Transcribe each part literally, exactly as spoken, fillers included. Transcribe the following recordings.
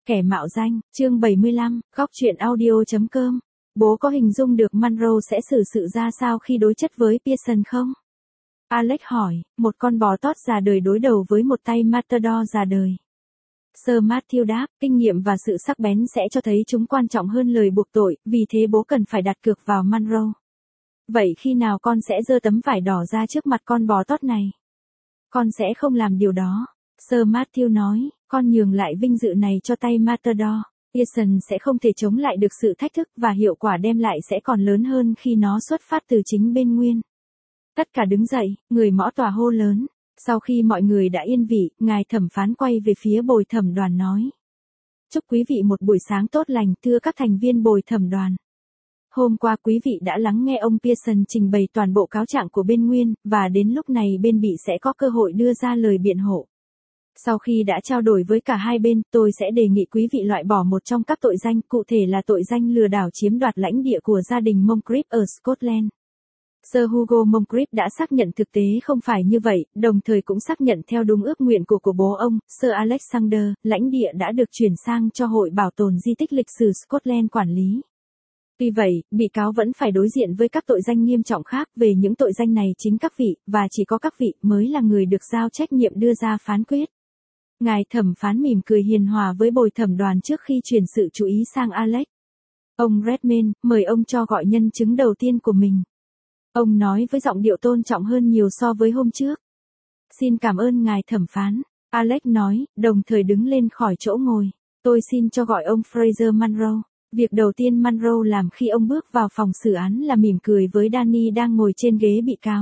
Kẻ mạo danh, chương bảy mươi lăm, góc truyện audio.com. Bố có hình dung được Monroe sẽ xử sự ra sao khi đối chất với Pearson không? Alex hỏi, một con bò tót già đời đối đầu với một tay Matador già đời. Sir Matthew đáp, kinh nghiệm và sự sắc bén sẽ cho thấy chúng quan trọng hơn lời buộc tội, vì thế bố cần phải đặt cược vào Monroe. Vậy khi nào con sẽ giơ tấm vải đỏ ra trước mặt con bò tót này? Con sẽ không làm điều đó. Sir Matthew nói, con nhường lại vinh dự này cho tay Matador. Pearson sẽ không thể chống lại được sự thách thức và hiệu quả đem lại sẽ còn lớn hơn khi nó xuất phát từ chính bên nguyên. Tất cả đứng dậy, người mõ tòa hô lớn. Sau khi mọi người đã yên vị, ngài thẩm phán quay về phía bồi thẩm đoàn nói. Chúc quý vị một buổi sáng tốt lành thưa các thành viên bồi thẩm đoàn. Hôm qua quý vị đã lắng nghe ông Pearson trình bày toàn bộ cáo trạng của bên nguyên, và đến lúc này bên bị sẽ có cơ hội đưa ra lời biện hộ. Sau khi đã trao đổi với cả hai bên, tôi sẽ đề nghị quý vị loại bỏ một trong các tội danh, cụ thể là tội danh lừa đảo chiếm đoạt lãnh địa của gia đình Moncrief ở Scotland. Sir Hugo Moncrief đã xác nhận thực tế không phải như vậy, đồng thời cũng xác nhận theo đúng ước nguyện của của bố ông, Sir Alexander, lãnh địa đã được chuyển sang cho Hội Bảo tồn Di tích Lịch sử Scotland quản lý. Tuy vậy, bị cáo vẫn phải đối diện với các tội danh nghiêm trọng khác. Về những tội danh này chính các vị, và chỉ có các vị, mới là người được giao trách nhiệm đưa ra phán quyết. Ngài thẩm phán mỉm cười hiền hòa với bồi thẩm đoàn trước khi chuyển sự chú ý sang Alex. Ông Redmayne, mời ông cho gọi nhân chứng đầu tiên của mình. Ông nói với giọng điệu tôn trọng hơn nhiều so với hôm trước. Xin cảm ơn ngài thẩm phán, Alex nói, đồng thời đứng lên khỏi chỗ ngồi. Tôi xin cho gọi ông Fraser Monroe. Việc đầu tiên Monroe làm khi ông bước vào phòng xử án là mỉm cười với Danny đang ngồi trên ghế bị cáo.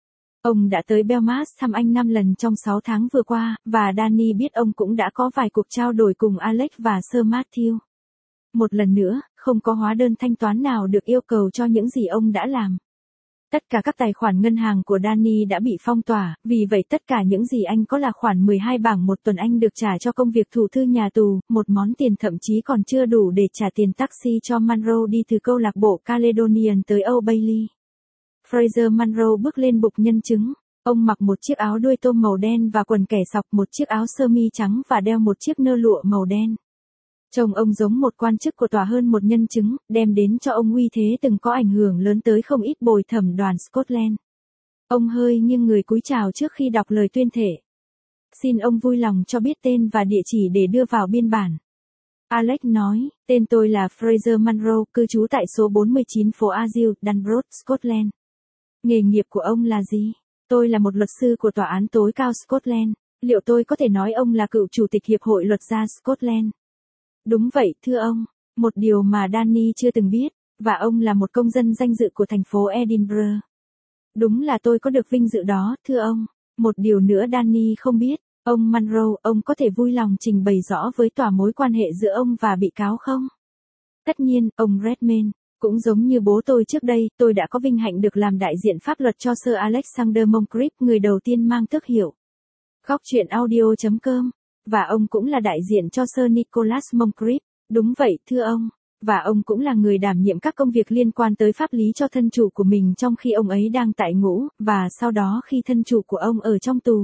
Ông đã tới Belmarsh thăm anh năm lần trong sáu tháng vừa qua, và Danny biết ông cũng đã có vài cuộc trao đổi cùng Alex và Sir Matthew. Một lần nữa, không có hóa đơn thanh toán nào được yêu cầu cho những gì ông đã làm. Tất cả các tài khoản ngân hàng của Danny đã bị phong tỏa, vì vậy tất cả những gì anh có là khoản mười hai bảng một tuần anh được trả cho công việc thủ thư nhà tù, một món tiền thậm chí còn chưa đủ để trả tiền taxi cho Monroe đi từ câu lạc bộ Caledonian tới Old Bailey. Fraser Monroe bước lên bục nhân chứng. Ông mặc một chiếc áo đuôi tôm màu đen và quần kẻ sọc, một chiếc áo sơ mi trắng và đeo một chiếc nơ lụa màu đen. Trông ông giống một quan chức của tòa hơn một nhân chứng, đem đến cho ông uy thế từng có ảnh hưởng lớn tới không ít bồi thẩm đoàn Scotland. Ông hơi nghiêng người cúi chào trước khi đọc lời tuyên thệ. Xin ông vui lòng cho biết tên và địa chỉ để đưa vào biên bản. Alex nói, tên tôi là Fraser Monroe, cư trú tại số bốn mươi chín phố Azil, Dunbrot, Scotland. Nghề nghiệp của ông là gì? Tôi là một luật sư của tòa án tối cao Scotland. Liệu tôi có thể nói ông là cựu chủ tịch Hiệp hội Luật gia Scotland? Đúng vậy, thưa ông. Một điều mà Danny chưa từng biết, và ông là một công dân danh dự của thành phố Edinburgh. Đúng là tôi có được vinh dự đó, thưa ông. Một điều nữa Danny không biết, ông Monroe, ông có thể vui lòng trình bày rõ với tòa mối quan hệ giữa ông và bị cáo không? Tất nhiên, ông Redmayne. Cũng giống như bố tôi trước đây, tôi đã có vinh hạnh được làm đại diện pháp luật cho Sir Alexander Moncrief, người đầu tiên mang tước hiệu góc truyện audio.com. Và ông cũng là đại diện cho Sir Nicholas Moncrief. Đúng vậy, thưa ông. Và ông cũng là người đảm nhiệm các công việc liên quan tới pháp lý cho thân chủ của mình trong khi ông ấy đang tại ngũ, và sau đó khi thân chủ của ông ở trong tù.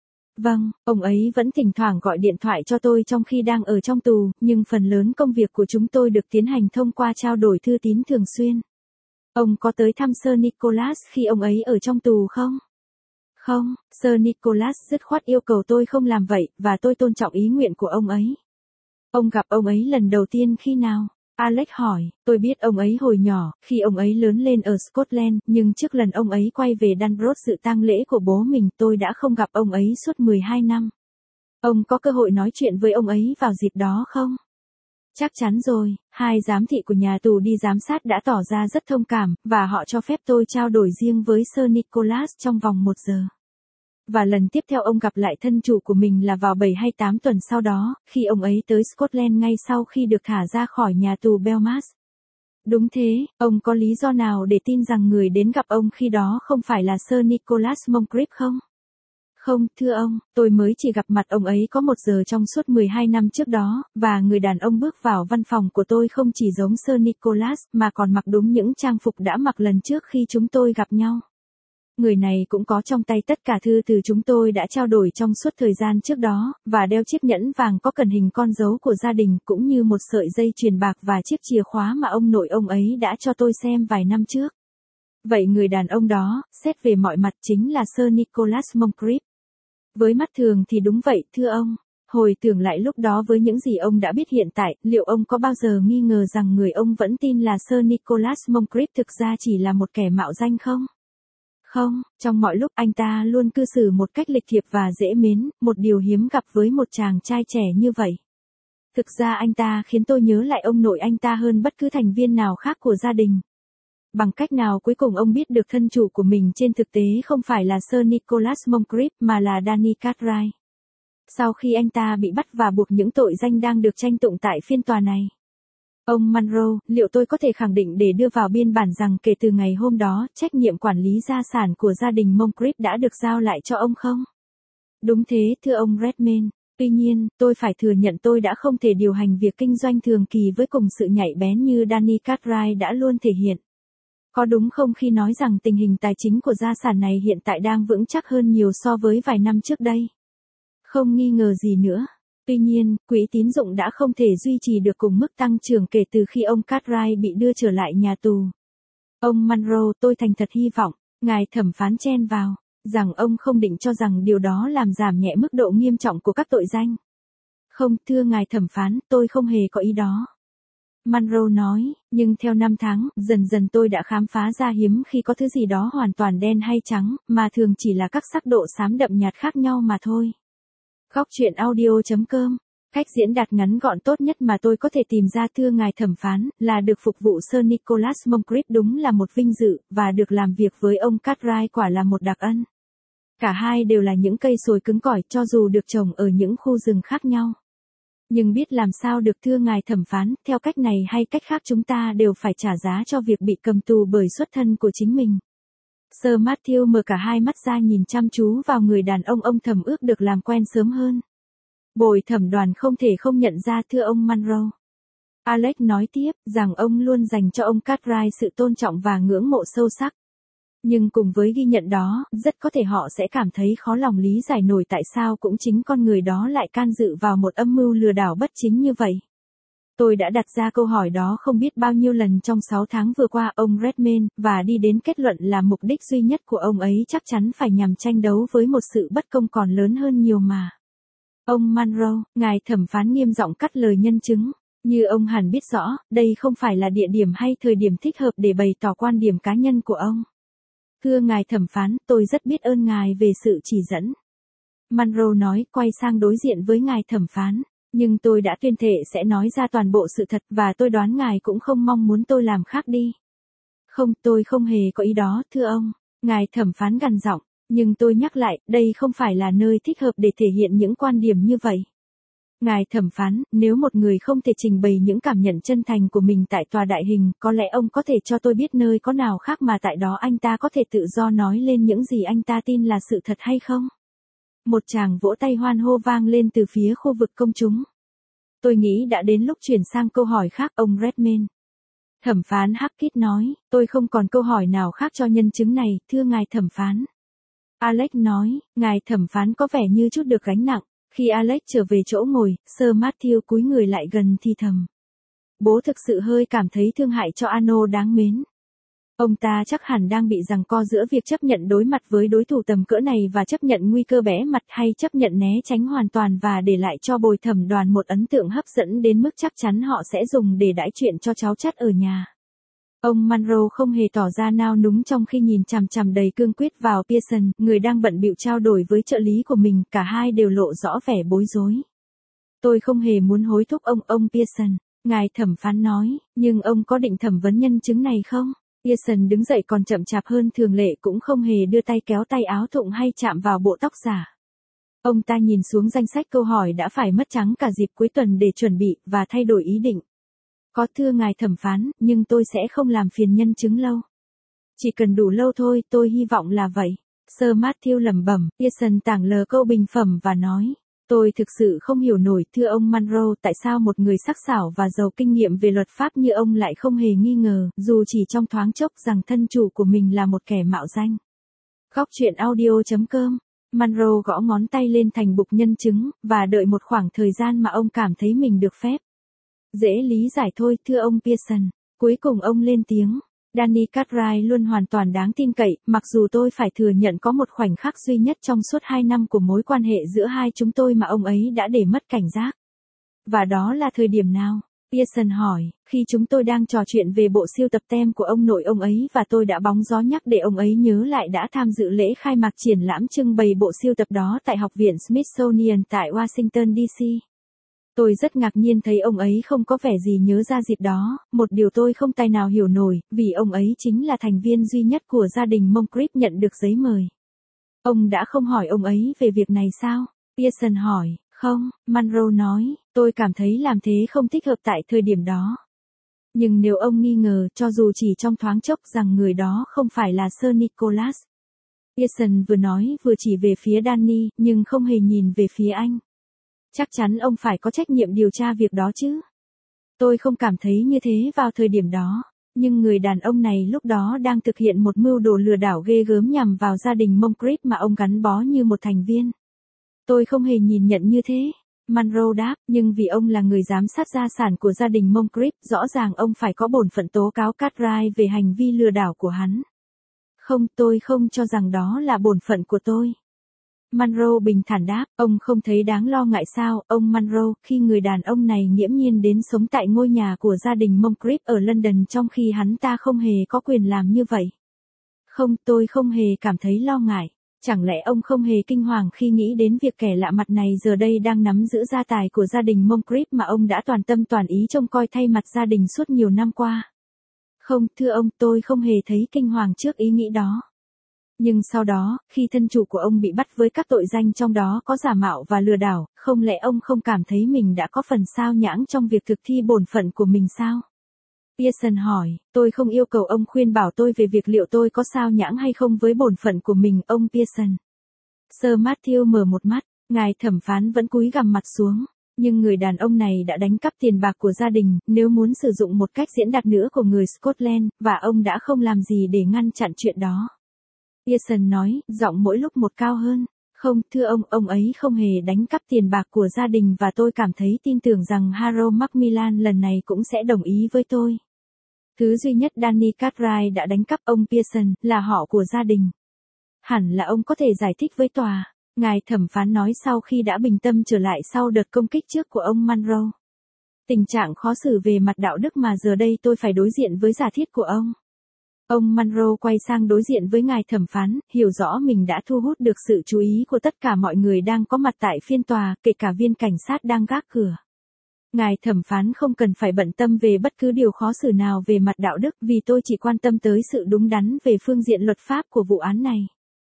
Vâng, ông ấy vẫn thỉnh thoảng gọi điện thoại cho tôi trong khi đang ở trong tù, nhưng phần lớn công việc của chúng tôi được tiến hành thông qua trao đổi thư tín thường xuyên. Ông có tới thăm Sir Nicholas khi ông ấy ở trong tù không? Không, Sir Nicholas dứt khoát yêu cầu tôi không làm vậy, và tôi tôn trọng ý nguyện của ông ấy. Ông gặp ông ấy lần đầu tiên khi nào? Alex hỏi, tôi biết ông ấy hồi nhỏ, khi ông ấy lớn lên ở Scotland, nhưng trước lần ông ấy quay về Dunbrot dự tang lễ của bố mình, tôi đã không gặp ông ấy suốt mười hai năm. Ông có cơ hội nói chuyện với ông ấy vào dịp đó không? Chắc chắn rồi, hai giám thị của nhà tù đi giám sát đã tỏ ra rất thông cảm, và họ cho phép tôi trao đổi riêng với Sir Nicholas trong vòng một giờ. Và lần tiếp theo ông gặp lại thân chủ của mình là vào bảy hay tám tuần sau đó, khi ông ấy tới Scotland ngay sau khi được thả ra khỏi nhà tù Belmarsh. Đúng thế, ông có lý do nào để tin rằng người đến gặp ông khi đó không phải là Sir Nicholas Moncrief không? Không, thưa ông, tôi mới chỉ gặp mặt ông ấy có một giờ trong suốt mười hai năm trước đó, và người đàn ông bước vào văn phòng của tôi không chỉ giống Sir Nicholas mà còn mặc đúng những trang phục đã mặc lần trước khi chúng tôi gặp nhau. Người này cũng có trong tay tất cả thư từ chúng tôi đã trao đổi trong suốt thời gian trước đó, và đeo chiếc nhẫn vàng có cần hình con dấu của gia đình cũng như một sợi dây chuyền bạc và chiếc chìa khóa mà ông nội ông ấy đã cho tôi xem vài năm trước. Vậy người đàn ông đó, xét về mọi mặt chính là Sir Nicholas Moncrief. Với mắt thường thì đúng vậy, thưa ông. Hồi tưởng lại lúc đó với những gì ông đã biết hiện tại, liệu ông có bao giờ nghi ngờ rằng người ông vẫn tin là Sir Nicholas Moncrief thực ra chỉ là một kẻ mạo danh không? Không, trong mọi lúc anh ta luôn cư xử một cách lịch thiệp và dễ mến, một điều hiếm gặp với một chàng trai trẻ như vậy. Thực ra anh ta khiến tôi nhớ lại ông nội anh ta hơn bất cứ thành viên nào khác của gia đình. Bằng cách nào cuối cùng ông biết được thân chủ của mình trên thực tế không phải là Sir Nicholas Moncrief mà là Danny Cartwright. Sau khi anh ta bị bắt và buộc những tội danh đang được tranh tụng tại phiên tòa này. Ông Monroe, liệu tôi có thể khẳng định để đưa vào biên bản rằng kể từ ngày hôm đó, trách nhiệm quản lý gia sản của gia đình Moncrief đã được giao lại cho ông không? Đúng thế, thưa ông Redmayne. Tuy nhiên, tôi phải thừa nhận tôi đã không thể điều hành việc kinh doanh thường kỳ với cùng sự nhạy bén như Danny Cartwright đã luôn thể hiện. Có đúng không khi nói rằng tình hình tài chính của gia sản này hiện tại đang vững chắc hơn nhiều so với vài năm trước đây? Không nghi ngờ gì nữa. Tuy nhiên, quỹ tín dụng đã không thể duy trì được cùng mức tăng trưởng kể từ khi ông Cartwright bị đưa trở lại nhà tù. Ông Monroe, tôi thành thật hy vọng, ngài thẩm phán chen vào, rằng ông không định cho rằng điều đó làm giảm nhẹ mức độ nghiêm trọng của các tội danh. Không, thưa ngài thẩm phán, tôi không hề có ý đó. Monroe nói, nhưng theo năm tháng, dần dần tôi đã khám phá ra hiếm khi có thứ gì đó hoàn toàn đen hay trắng, mà thường chỉ là các sắc độ xám đậm nhạt khác nhau mà thôi. Góc truyện audio chấm com. Cách diễn đạt ngắn gọn tốt nhất mà tôi có thể tìm ra thưa ngài thẩm phán, là được phục vụ Sir Nicholas Moncrief đúng là một vinh dự, và được làm việc với ông Cartwright quả là một đặc ân. Cả hai đều là những cây sồi cứng cỏi cho dù được trồng ở những khu rừng khác nhau. Nhưng biết làm sao được thưa ngài thẩm phán, theo cách này hay cách khác chúng ta đều phải trả giá cho việc bị cầm tù bởi xuất thân của chính mình. Sir Matthew mở cả hai mắt ra nhìn chăm chú vào người đàn ông ông thầm ước được làm quen sớm hơn. Bồi thẩm đoàn không thể không nhận ra thưa ông Monroe. Alex nói tiếp, rằng ông luôn dành cho ông Cartwright sự tôn trọng và ngưỡng mộ sâu sắc. Nhưng cùng với ghi nhận đó, rất có thể họ sẽ cảm thấy khó lòng lý giải nổi tại sao cũng chính con người đó lại can dự vào một âm mưu lừa đảo bất chính như vậy. Tôi đã đặt ra câu hỏi đó không biết bao nhiêu lần trong sáu tháng vừa qua ông Redmayne, và đi đến kết luận là mục đích duy nhất của ông ấy chắc chắn phải nhằm tranh đấu với một sự bất công còn lớn hơn nhiều mà. Ông Monroe, ngài thẩm phán nghiêm giọng cắt lời nhân chứng. Như ông hẳn biết rõ, đây không phải là địa điểm hay thời điểm thích hợp để bày tỏ quan điểm cá nhân của ông. Thưa ngài thẩm phán, tôi rất biết ơn ngài về sự chỉ dẫn. Monroe nói, quay sang đối diện với ngài thẩm phán. Nhưng tôi đã tuyên thệ sẽ nói ra toàn bộ sự thật và tôi đoán ngài cũng không mong muốn tôi làm khác đi. Không, tôi không hề có ý đó, thưa ông. Ngài thẩm phán gằn giọng, nhưng tôi nhắc lại, đây không phải là nơi thích hợp để thể hiện những quan điểm như vậy. Ngài thẩm phán, nếu một người không thể trình bày những cảm nhận chân thành của mình tại tòa đại hình, có lẽ ông có thể cho tôi biết nơi có nào khác mà tại đó anh ta có thể tự do nói lên những gì anh ta tin là sự thật hay không? Một tràng vỗ tay hoan hô vang lên từ phía khu vực công chúng. Tôi nghĩ đã đến lúc chuyển sang câu hỏi khác, ông Redmayne. Thẩm phán Hackett nói, tôi không còn câu hỏi nào khác cho nhân chứng này, thưa ngài thẩm phán. Alex nói, ngài thẩm phán có vẻ như chút được gánh nặng. Khi Alex trở về chỗ ngồi, Sir Matthew cúi người lại gần thì thầm. Bố thực sự hơi cảm thấy thương hại cho Arno đáng mến. Ông ta chắc hẳn đang bị giằng co giữa việc chấp nhận đối mặt với đối thủ tầm cỡ này và chấp nhận nguy cơ bẽ mặt hay chấp nhận né tránh hoàn toàn và để lại cho bồi thẩm đoàn một ấn tượng hấp dẫn đến mức chắc chắn họ sẽ dùng để đãi chuyện cho cháu chắt ở nhà. Ông Monroe không hề tỏ ra nao núng trong khi nhìn chằm chằm đầy cương quyết vào Pearson, người đang bận bịu trao đổi với trợ lý của mình, cả hai đều lộ rõ vẻ bối rối. Tôi không hề muốn hối thúc ông, ông Pearson, ngài thẩm phán nói, nhưng ông có định thẩm vấn nhân chứng này không? Pearson đứng dậy còn chậm chạp hơn thường lệ, cũng không hề đưa tay kéo tay áo thụng hay chạm vào bộ tóc giả. Ông ta nhìn xuống danh sách câu hỏi đã phải mất trắng cả dịp cuối tuần để chuẩn bị, và thay đổi ý định. Có, thưa ngài thẩm phán, nhưng tôi sẽ không làm phiền nhân chứng lâu. Chỉ cần đủ lâu thôi, tôi hy vọng là vậy. Sir Matthew lẩm bẩm, Pearson tảng lờ câu bình phẩm và nói. Tôi thực sự không hiểu nổi, thưa ông Monroe, tại sao một người sắc sảo và giàu kinh nghiệm về luật pháp như ông lại không hề nghi ngờ, dù chỉ trong thoáng chốc, rằng thân chủ của mình là một kẻ mạo danh. Góc truyện audio.com. Monroe gõ ngón tay lên thành bục nhân chứng, và đợi một khoảng thời gian mà ông cảm thấy mình được phép. Dễ lý giải thôi, thưa ông Pearson. Cuối cùng ông lên tiếng. Danny Cartwright luôn hoàn toàn đáng tin cậy, mặc dù tôi phải thừa nhận có một khoảnh khắc duy nhất trong suốt hai năm của mối quan hệ giữa hai chúng tôi mà ông ấy đã để mất cảnh giác. Và đó là thời điểm nào? Pearson hỏi, khi chúng tôi đang trò chuyện về bộ sưu tập tem của ông nội ông ấy và tôi đã bóng gió nhắc để ông ấy nhớ lại đã tham dự lễ khai mạc triển lãm trưng bày bộ sưu tập đó tại Học viện Smithsonian tại Washington đê xê. Tôi rất ngạc nhiên thấy ông ấy không có vẻ gì nhớ ra dịp đó, một điều tôi không tài nào hiểu nổi, vì ông ấy chính là thành viên duy nhất của gia đình Moncrief nhận được giấy mời. Ông đã không hỏi ông ấy về việc này sao? Pearson hỏi, không, Monroe nói, tôi cảm thấy làm thế không thích hợp tại thời điểm đó. Nhưng nếu ông nghi ngờ, cho dù chỉ trong thoáng chốc rằng người đó không phải là Sir Nicholas. Pearson vừa nói vừa chỉ về phía Danny, nhưng không hề nhìn về phía anh. Chắc chắn ông phải có trách nhiệm điều tra việc đó chứ. Tôi không cảm thấy như thế vào thời điểm đó, nhưng người đàn ông này lúc đó đang thực hiện một mưu đồ lừa đảo ghê gớm nhằm vào gia đình Moncrief mà ông gắn bó như một thành viên. Tôi không hề nhìn nhận như thế. Monroe đáp, nhưng vì ông là người giám sát gia sản của gia đình Moncrief, rõ ràng ông phải có bổn phận tố cáo Cartwright về hành vi lừa đảo của hắn. Không, tôi không cho rằng đó là bổn phận của tôi. Monroe bình thản đáp, ông không thấy đáng lo ngại sao, ông Monroe, khi người đàn ông này nghiễm nhiên đến sống tại ngôi nhà của gia đình Moncrief ở London trong khi hắn ta không hề có quyền làm như vậy. Không, tôi không hề cảm thấy lo ngại. Chẳng lẽ ông không hề kinh hoàng khi nghĩ đến việc kẻ lạ mặt này giờ đây đang nắm giữ gia tài của gia đình Moncrief mà ông đã toàn tâm toàn ý trông coi thay mặt gia đình suốt nhiều năm qua? Không, thưa ông, tôi không hề thấy kinh hoàng trước ý nghĩ đó. Nhưng sau đó, khi thân chủ của ông bị bắt với các tội danh trong đó có giả mạo và lừa đảo, không lẽ ông không cảm thấy mình đã có phần sao nhãng trong việc thực thi bổn phận của mình sao? Pearson hỏi, tôi không yêu cầu ông khuyên bảo tôi về việc liệu tôi có sao nhãng hay không với bổn phận của mình, ông Pearson. Sir Matthew mở một mắt, ngài thẩm phán vẫn cúi gằm mặt xuống. Nhưng người đàn ông này đã đánh cắp tiền bạc của gia đình, nếu muốn sử dụng một cách diễn đạt nữa của người Scotland, và ông đã không làm gì để ngăn chặn chuyện đó. Pearson nói, giọng mỗi lúc một cao hơn. Không, thưa ông, ông ấy không hề đánh cắp tiền bạc của gia đình và tôi cảm thấy tin tưởng rằng Harold Macmillan lần này cũng sẽ đồng ý với tôi. Thứ duy nhất Danny Cartwright đã đánh cắp ông Pearson là họ của gia đình. Hẳn là ông có thể giải thích với tòa, ngài thẩm phán nói sau khi đã bình tâm trở lại sau đợt công kích trước của ông Monroe. Tình trạng khó xử về mặt đạo đức mà giờ đây tôi phải đối diện với giả thiết của ông. Ông Monroe quay sang đối diện với ngài thẩm phán, hiểu rõ mình đã thu hút được sự chú ý của tất cả mọi người đang có mặt tại phiên tòa, kể cả viên cảnh sát đang gác cửa. Ngài thẩm phán không cần phải bận tâm về bất cứ điều khó xử nào về mặt đạo đức, vì tôi chỉ quan tâm tới sự đúng đắn về phương diện luật pháp của vụ án này.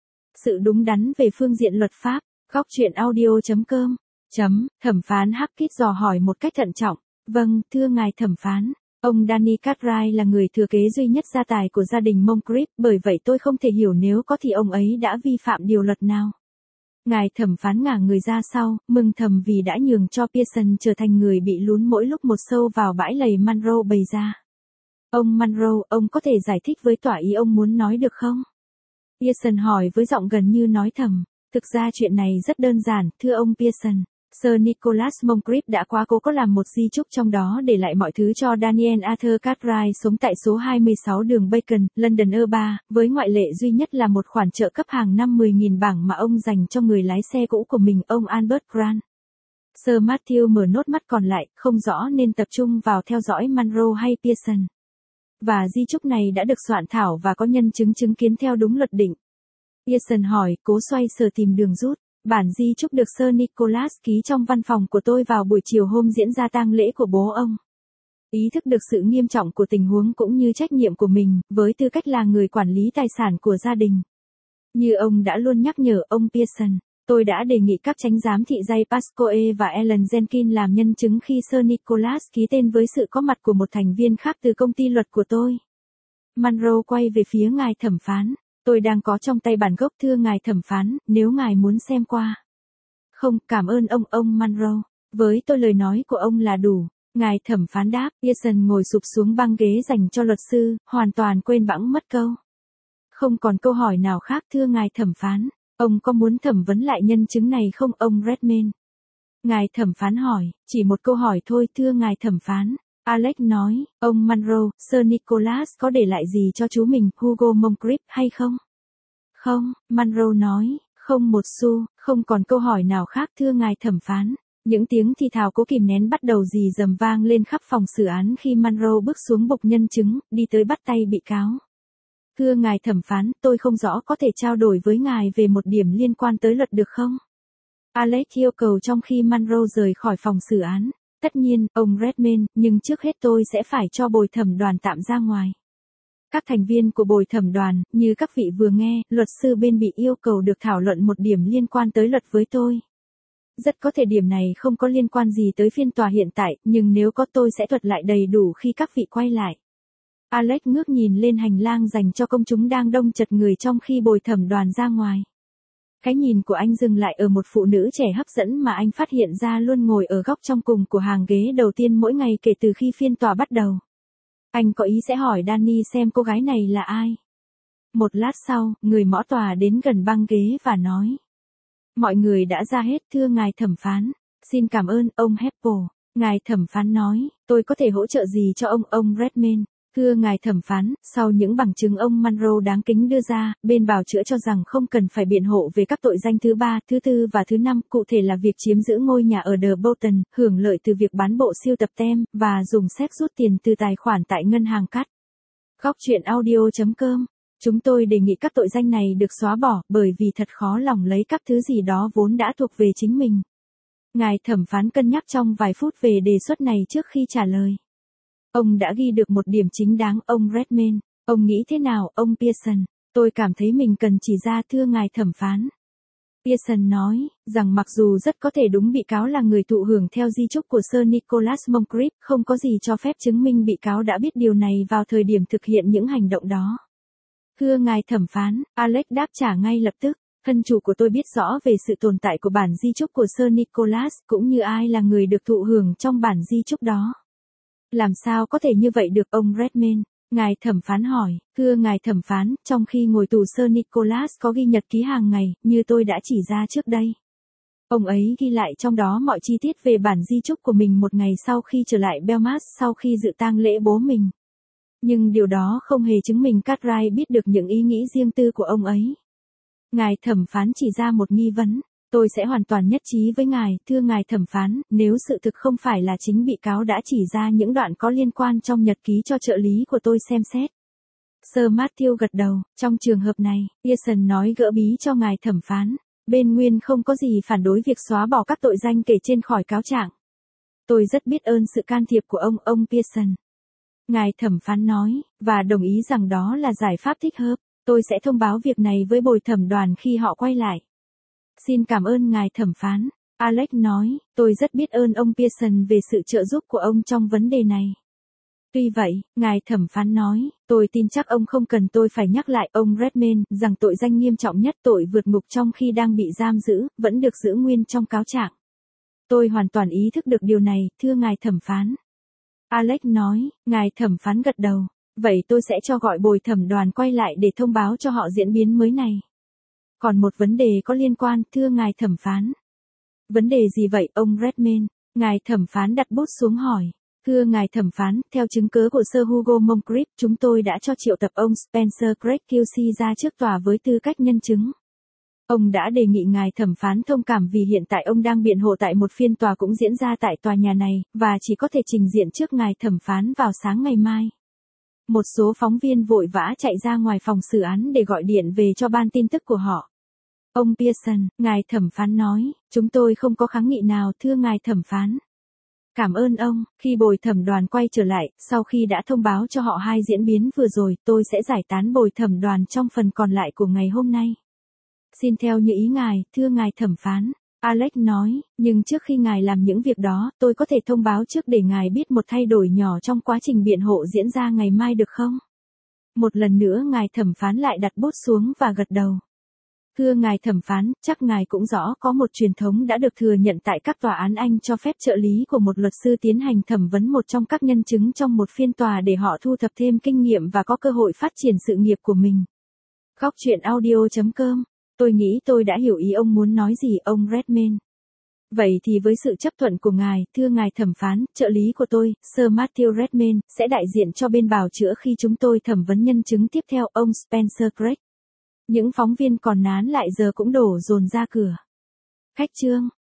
Sự đúng đắn về phương diện luật pháp. Góc truyện audio.com. Chấm, thẩm phán Hackett dò hỏi một cách thận trọng. Vâng, thưa ngài thẩm phán. Ông Danny Cartwright là người thừa kế duy nhất gia tài của gia đình Moncrief, bởi vậy tôi không thể hiểu nếu có thì ông ấy đã vi phạm điều luật nào. Ngài thẩm phán ngả người ra sau, mừng thầm vì đã nhường cho Pearson trở thành người bị lún mỗi lúc một sâu vào bãi lầy Monroe bày ra. Ông Monroe, ông có thể giải thích với tòa ý ông muốn nói được không? Pearson hỏi với giọng gần như nói thầm. Thực ra chuyện này rất đơn giản, thưa ông Pearson. Sir Nicholas Moncrief đã quá cố có làm một di chúc trong đó để lại mọi thứ cho Daniel Arthur Cartwright sống tại số hai mươi sáu đường Bacon, London E ba, với ngoại lệ duy nhất là một khoản trợ cấp hàng năm mười nghìn bảng mà ông dành cho người lái xe cũ của mình, ông Albert Grant. Sir Matthew mở nốt mắt còn lại, không rõ nên tập trung vào theo dõi Monroe hay Pearson. Và di chúc này đã được soạn thảo và có nhân chứng chứng kiến theo đúng luật định. Pearson hỏi, cố xoay sở tìm đường rút. Bản di chúc được Sir Nicholas ký trong văn phòng của tôi vào buổi chiều hôm diễn ra tang lễ của bố ông. Ý thức được sự nghiêm trọng của tình huống cũng như trách nhiệm của mình, với tư cách là người quản lý tài sản của gia đình. Như ông đã luôn nhắc nhở ông Pearson, tôi đã đề nghị các chánh giám thị Jay Pascoe và Ellen Jenkins làm nhân chứng khi Sir Nicholas ký tên với sự có mặt của một thành viên khác từ công ty luật của tôi. Monroe quay về phía ngài thẩm phán. Tôi đang có trong tay bản gốc, thưa ngài thẩm phán, nếu ngài muốn xem qua. Không, cảm ơn ông, ông Monroe. Với tôi lời nói của ông là đủ. Ngài thẩm phán đáp. Pearson ngồi sụp xuống băng ghế dành cho luật sư, hoàn toàn quên bẵng mất câu. Không còn câu hỏi nào khác thưa ngài thẩm phán. Ông có muốn thẩm vấn lại nhân chứng này không ông Redmayne? Ngài thẩm phán hỏi, chỉ một câu hỏi thôi thưa ngài thẩm phán. Alex nói, ông Monroe, Sir Nicholas có để lại gì cho chú mình, Hugo Moncrief hay không? Không, Monroe nói, không một xu, không còn câu hỏi nào khác thưa ngài thẩm phán. Những tiếng thì thào cố kìm nén bắt đầu rì rầm vang lên khắp phòng xử án khi Monroe bước xuống bục nhân chứng, đi tới bắt tay bị cáo. Thưa ngài thẩm phán, tôi không rõ có thể trao đổi với ngài về một điểm liên quan tới luật được không? Alex yêu cầu trong khi Monroe rời khỏi phòng xử án. Tất nhiên, ông Redmayne, nhưng trước hết tôi sẽ phải cho bồi thẩm đoàn tạm ra ngoài. Các thành viên của bồi thẩm đoàn, như các vị vừa nghe, luật sư bên bị yêu cầu được thảo luận một điểm liên quan tới luật với tôi. Rất có thể điểm này không có liên quan gì tới phiên tòa hiện tại, nhưng nếu có tôi sẽ thuật lại đầy đủ khi các vị quay lại. Alex ngước nhìn lên hành lang dành cho công chúng đang đông chật người trong khi bồi thẩm đoàn ra ngoài. Cái nhìn của anh dừng lại ở một phụ nữ trẻ hấp dẫn mà anh phát hiện ra luôn ngồi ở góc trong cùng của hàng ghế đầu tiên mỗi ngày kể từ khi phiên tòa bắt đầu. Anh có ý sẽ hỏi Danny xem cô gái này là ai. Một lát sau, người mõ tòa đến gần băng ghế và nói. Mọi người đã ra hết thưa ngài thẩm phán. Xin cảm ơn ông Heppel. Ngài thẩm phán nói, tôi có thể hỗ trợ gì cho ông ông Redmayne. Thưa ngài thẩm phán, sau những bằng chứng ông Monroe đáng kính đưa ra, bên bào chữa cho rằng không cần phải biện hộ về các tội danh thứ ba, thứ tư và thứ năm, cụ thể là việc chiếm giữ ngôi nhà ở The Bolton, hưởng lợi từ việc bán bộ siêu tập tem, và dùng séc rút tiền từ tài khoản tại ngân hàng cắt. Góc chuyện audio chấm com. Chúng tôi đề nghị các tội danh này được xóa bỏ, bởi vì thật khó lòng lấy các thứ gì đó vốn đã thuộc về chính mình. Ngài thẩm phán cân nhắc trong vài phút về đề xuất này trước khi trả lời. Ông đã ghi được một điểm chính đáng, ông Redmayne. Ông nghĩ thế nào, ông Pearson? Tôi cảm thấy mình cần chỉ ra thưa ngài thẩm phán. Pearson nói, rằng mặc dù rất có thể đúng bị cáo là người thụ hưởng theo di chúc của Sir Nicholas Moncrief, không có gì cho phép chứng minh bị cáo đã biết điều này vào thời điểm thực hiện những hành động đó. Thưa ngài thẩm phán, Alex đáp trả ngay lập tức. Thân chủ của tôi biết rõ về sự tồn tại của bản di chúc của Sir Nicholas, cũng như ai là người được thụ hưởng trong bản di chúc đó. Làm sao có thể như vậy được ông Redmayne? Ngài thẩm phán hỏi, thưa ngài thẩm phán, trong khi ngồi tù Sir Nicholas có ghi nhật ký hàng ngày, như tôi đã chỉ ra trước đây. Ông ấy ghi lại trong đó mọi chi tiết về bản di chúc của mình một ngày sau khi trở lại Belmarsh sau khi dự tang lễ bố mình. Nhưng điều đó không hề chứng minh Cartwright biết được những ý nghĩ riêng tư của ông ấy. Ngài thẩm phán chỉ ra một nghi vấn. Tôi sẽ hoàn toàn nhất trí với ngài, thưa ngài thẩm phán, nếu sự thực không phải là chính bị cáo đã chỉ ra những đoạn có liên quan trong nhật ký cho trợ lý của tôi xem xét. Sir Matthew gật đầu, trong trường hợp này, Pearson nói gỡ bí cho ngài thẩm phán. Bên nguyên không có gì phản đối việc xóa bỏ các tội danh kể trên khỏi cáo trạng. Tôi rất biết ơn sự can thiệp của ông, ông Pearson. Ngài thẩm phán nói, và đồng ý rằng đó là giải pháp thích hợp. Tôi sẽ thông báo việc này với bồi thẩm đoàn khi họ quay lại. Xin cảm ơn ngài thẩm phán. Alex nói, tôi rất biết ơn ông Pearson về sự trợ giúp của ông trong vấn đề này. Tuy vậy, ngài thẩm phán nói, tôi tin chắc ông không cần tôi phải nhắc lại ông Redmayne rằng tội danh nghiêm trọng nhất, tội vượt ngục trong khi đang bị giam giữ, vẫn được giữ nguyên trong cáo trạng. Tôi hoàn toàn ý thức được điều này, thưa ngài thẩm phán. Alex nói, ngài thẩm phán gật đầu. Vậy tôi sẽ cho gọi bồi thẩm đoàn quay lại để thông báo cho họ diễn biến mới này. Còn một vấn đề có liên quan, thưa ngài thẩm phán. Vấn đề gì vậy, ông Redmayne? Ngài thẩm phán đặt bút xuống hỏi. Thưa ngài thẩm phán, theo chứng cớ của Sir Hugo Moncrief, chúng tôi đã cho triệu tập ông Spencer Craig Q C ra trước tòa với tư cách nhân chứng. Ông đã đề nghị ngài thẩm phán thông cảm vì hiện tại ông đang biện hộ tại một phiên tòa cũng diễn ra tại tòa nhà này, và chỉ có thể trình diện trước ngài thẩm phán vào sáng ngày mai. Một số phóng viên vội vã chạy ra ngoài phòng xử án để gọi điện về cho ban tin tức của họ. Ông Pearson, ngài thẩm phán nói, chúng tôi không có kháng nghị nào, thưa ngài thẩm phán. Cảm ơn ông. Khi bồi thẩm đoàn quay trở lại, sau khi đã thông báo cho họ hai diễn biến vừa rồi, tôi sẽ giải tán bồi thẩm đoàn trong phần còn lại của ngày hôm nay. Xin theo như ý ngài, thưa ngài thẩm phán. Alex nói, nhưng trước khi ngài làm những việc đó, tôi có thể thông báo trước để ngài biết một thay đổi nhỏ trong quá trình biện hộ diễn ra ngày mai được không? Một lần nữa ngài thẩm phán lại đặt bút xuống và gật đầu. Thưa ngài thẩm phán, chắc ngài cũng rõ có một truyền thống đã được thừa nhận tại các tòa án Anh cho phép trợ lý của một luật sư tiến hành thẩm vấn một trong các nhân chứng trong một phiên tòa để họ thu thập thêm kinh nghiệm và có cơ hội phát triển sự nghiệp của mình. Góc chuyện audio chấm com. Tôi nghĩ tôi đã hiểu ý ông muốn nói gì, ông Redmayne. Vậy thì với sự chấp thuận của ngài, thưa ngài thẩm phán, trợ lý của tôi, Sir Matthew Redmayne, sẽ đại diện cho bên bào chữa khi chúng tôi thẩm vấn nhân chứng tiếp theo, ông Spencer Craig. Những phóng viên còn nán lại giờ cũng đổ dồn ra cửa. Khách trương.